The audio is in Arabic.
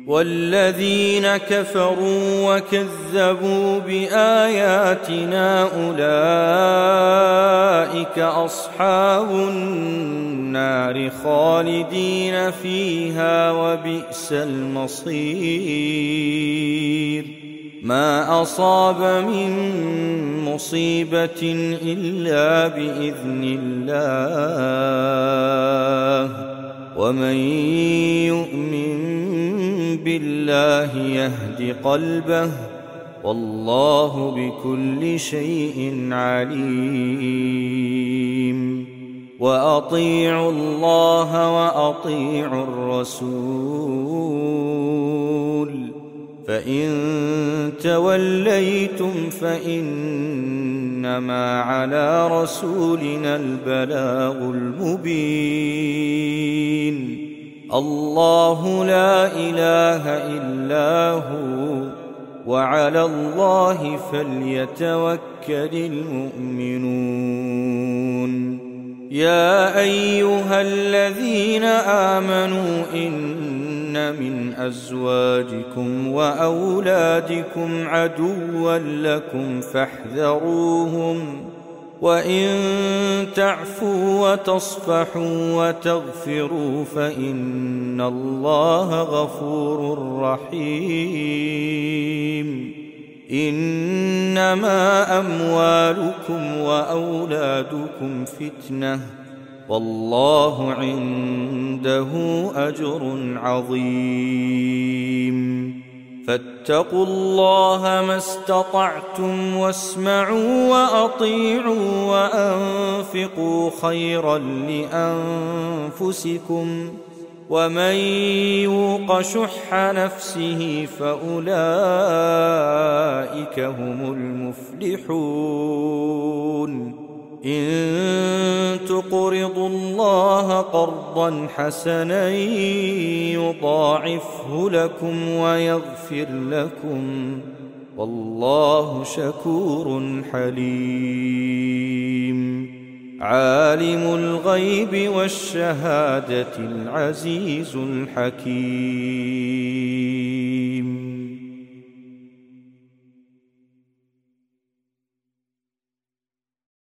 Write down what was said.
والذين كفروا وكذبوا بآياتنا أولئك أصحاب النار خالدين فيها وبئس المصير ما أصاب من مصيبة إلا بإذن الله ومن يؤمن بالله يهد قلبه والله بكل شيء عليم وأطيعوا الله وأطيعوا الرسول فإن توليتم فإنما على رسولنا البلاغ المبين الله لا إله إلا هو وعلى الله فليتوكل المؤمنون يا أيها الذين آمنوا إن من أزواجكم وأولادكم عدوا لكم فاحذروهم وإن تعفوا وتصفحوا وتغفروا فإن الله غفور رحيم إنما أموالكم وأولادكم فتنة والله عنده أجر عظيم فاتقوا الله ما استطعتم واسمعوا وأطيعوا وأنفقوا خيرا لأنفسكم ومن يوق شح نفسه فأولئك هم المفلحون إن تقرضوا الله قرضا حسنا يضاعفه لكم ويغفر لكم والله شكور حليم عالم الغيب والشهادة العزيز الحكيم